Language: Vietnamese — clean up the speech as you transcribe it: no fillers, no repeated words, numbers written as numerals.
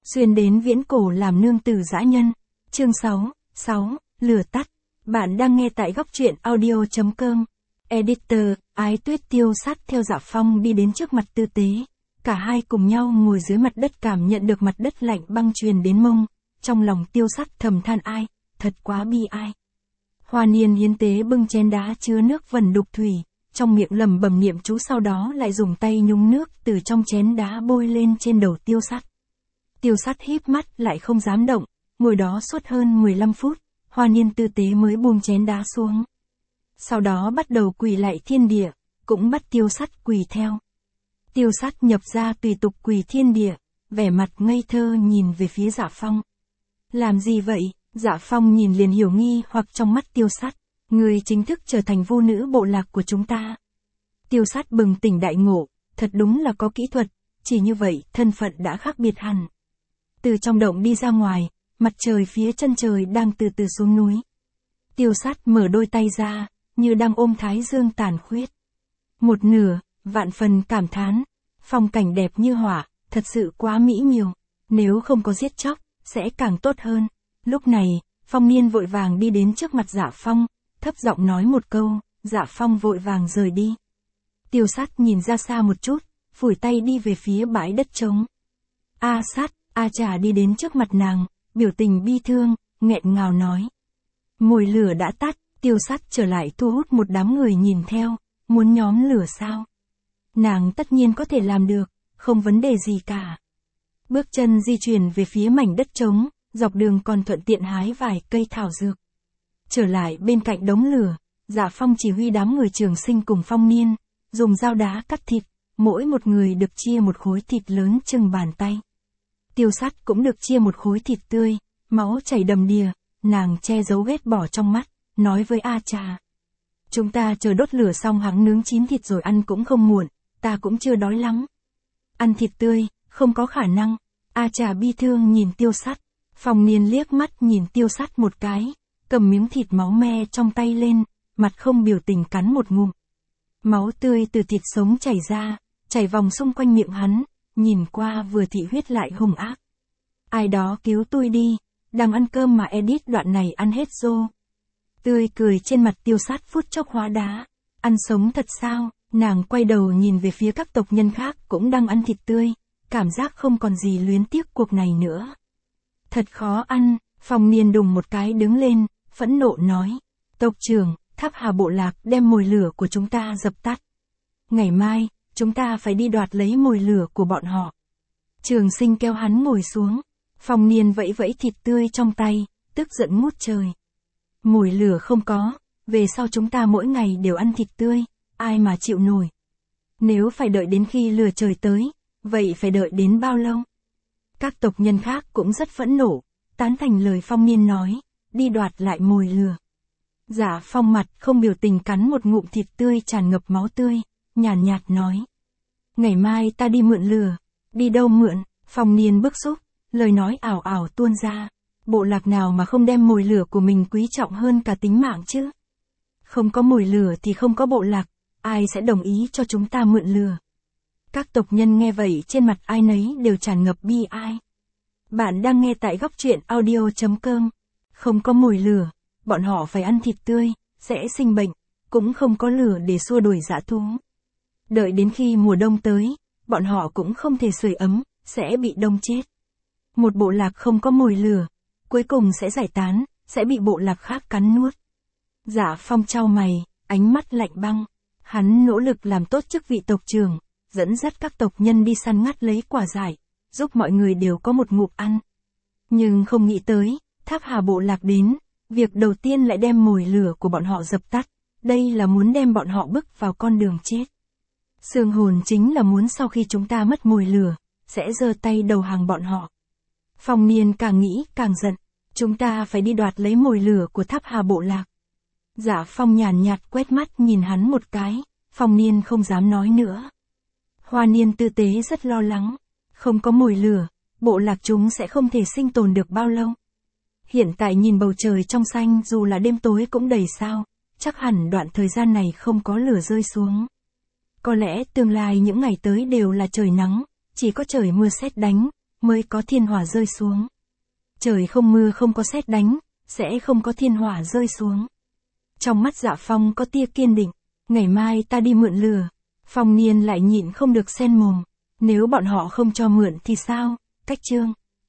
xuyên đến viễn cổ làm nương tử dã nhân. Chương 6, lửa tắt. Bạn đang nghe tại góc truyện audio.com. Editor, Ái Tuyết Tiêu Sát theo Dạ Phong đi đến trước mặt Tư Tế. Cả hai cùng nhau ngồi dưới mặt đất cảm nhận được mặt đất lạnh băng truyền đến mông. Trong lòng Tiêu Sát thầm than ai, thật quá bi ai. Hoa Niên hiến tế bưng chén đá chứa nước vẩn đục thủy, trong miệng lẩm bẩm niệm chú, sau đó lại dùng tay nhúng nước từ trong chén đá bôi lên trên đầu Tiêu Sát. Tiêu Sát híp mắt lại không dám động, ngồi đó suốt hơn 15 phút, Hoa Niên Tư Tế mới buông chén đá xuống. Sau đó bắt đầu quỳ lạy thiên địa, cũng bắt Tiêu Sát quỳ theo. Tiêu Sát nhập ra tùy tục quỳ thiên địa, vẻ mặt ngây thơ nhìn về phía Dạ Phong. Làm gì vậy? Dạ Phong nhìn liền hiểu nghi hoặc trong mắt Tiêu Sát. Người chính thức trở thành vô nữ bộ lạc của chúng ta. Tiêu Sát bừng tỉnh đại ngộ, thật đúng là có kỹ thuật, chỉ như vậy thân phận đã khác biệt hẳn. Từ trong động đi ra ngoài, mặt trời phía chân trời đang từ từ xuống núi. Tiêu Sát mở đôi tay ra, như đang ôm thái dương tàn khuyết. Một nửa, vạn phần cảm thán, phong cảnh đẹp như họa, thật sự quá mỹ miều, nếu không có giết chóc, sẽ càng tốt hơn. Lúc này, Phong Niên vội vàng đi đến trước mặt Dạ Phong, thấp giọng nói một câu, Dạ Phong vội vàng rời đi. Tiêu Sát nhìn ra xa một chút, phủi tay đi về phía bãi đất trống. A Sát, A Trà đi đến trước mặt nàng, biểu tình bi thương, nghẹn ngào nói. Mồi lửa đã tắt, Tiêu Sát trở lại thu hút một đám người nhìn theo, muốn nhóm lửa sao? Nàng tất nhiên có thể làm được, không vấn đề gì cả. Bước chân di chuyển về phía mảnh đất trống, dọc đường còn thuận tiện hái vài cây thảo dược. Trở lại bên cạnh đống lửa, Dạ Phong chỉ huy đám người Trường Sinh cùng Phong Niên, dùng dao đá cắt thịt, mỗi một người được chia một khối thịt lớn chừng bàn tay. Tiêu Sát cũng được chia một khối thịt tươi, máu chảy đầm đìa, nàng che giấu ghét bỏ trong mắt, nói với A Trà. Chúng ta chờ đốt lửa xong hắn nướng chín thịt rồi ăn cũng không muộn, ta cũng chưa đói lắm. Ăn thịt tươi, không có khả năng. A Trà bi thương nhìn Tiêu Sát. Phong Niên liếc mắt nhìn Tiêu Sát một cái, cầm miếng thịt máu me trong tay lên, mặt không biểu tình cắn một ngụm. Máu tươi từ thịt sống chảy ra, chảy vòng xung quanh miệng hắn, nhìn qua vừa thị huyết lại hung ác. Ai đó cứu tôi đi, đang ăn cơm mà edit đoạn này ăn hết rô. Tươi cười trên mặt Tiêu Sát phút chốc hóa đá. Ăn sống thật sao? Nàng quay đầu nhìn về phía các tộc nhân khác cũng đang ăn thịt tươi, cảm giác không còn gì luyến tiếc cuộc này nữa. Thật khó ăn, Phong Niên đùng một cái đứng lên, phẫn nộ nói. Tộc trưởng, Tháp Hà bộ lạc đem mồi lửa của chúng ta dập tắt. Ngày mai, chúng ta phải đi đoạt lấy mồi lửa của bọn họ. Trường Sinh kéo hắn ngồi xuống. Phong Niên vẫy vẫy thịt tươi trong tay, tức giận ngút trời. Mồi lửa không có, về sau chúng ta mỗi ngày đều ăn thịt tươi, ai mà chịu nổi. Nếu phải đợi đến khi lửa trời tới, vậy phải đợi đến bao lâu? Các tộc nhân khác cũng rất phẫn nộ, tán thành lời Phong Niên nói, đi đoạt lại mồi lửa. Dạ Phong mặt không biểu tình cắn một ngụm thịt tươi tràn ngập máu tươi, nhàn nhạt nói. Ngày mai ta đi mượn lửa. Đi đâu mượn? Phong Niên bức xúc, lời nói ảo ảo tuôn ra. Bộ lạc nào mà không đem mồi lửa của mình quý trọng hơn cả tính mạng chứ? Không có mồi lửa thì không có bộ lạc, ai sẽ đồng ý cho chúng ta mượn lửa? Các tộc nhân nghe vậy trên mặt ai nấy đều tràn ngập bi ai. Bạn đang nghe tại góc truyện audio.com. Không có mồi lửa, bọn họ phải ăn thịt tươi, sẽ sinh bệnh, cũng không có lửa để xua đuổi dã thú. Đợi đến khi mùa đông tới, bọn họ cũng không thể sưởi ấm, sẽ bị đông chết. Một bộ lạc không có mồi lửa, cuối cùng sẽ giải tán, sẽ bị bộ lạc khác cắn nuốt. Dạ Phong chau mày, ánh mắt lạnh băng. Hắn nỗ lực làm tốt chức vị tộc trưởng, dẫn dắt các tộc nhân đi săn ngắt lấy quả dại, giúp mọi người đều có một ngụm ăn. Nhưng không nghĩ tới, Tháp Hà bộ lạc đến, việc đầu tiên lại đem mồi lửa của bọn họ dập tắt, đây là muốn đem bọn họ bước vào con đường chết. Xương hồn chính là muốn sau khi chúng ta mất mồi lửa, sẽ giơ tay đầu hàng bọn họ. Phong Niên càng nghĩ càng giận, chúng ta phải đi đoạt lấy mồi lửa của Tháp Hà bộ lạc. Dạ Phong nhàn nhạt quét mắt nhìn hắn một cái, Phong Niên không dám nói nữa. Hoa Niên Tư Tế rất lo lắng, không có mồi lửa, bộ lạc chúng sẽ không thể sinh tồn được bao lâu. Hiện tại nhìn bầu trời trong xanh dù là đêm tối cũng đầy sao, chắc hẳn đoạn thời gian này không có lửa rơi xuống. Có lẽ tương lai những ngày tới đều là trời nắng, chỉ có trời mưa sét đánh, mới có thiên hỏa rơi xuống. Trời không mưa không có sét đánh, sẽ không có thiên hỏa rơi xuống. Trong mắt Dạ Phong có tia kiên định, ngày mai ta đi mượn lửa. Phong Niên lại nhịn không được xen mồm, nếu bọn họ không cho mượn thì sao, Cách Trương.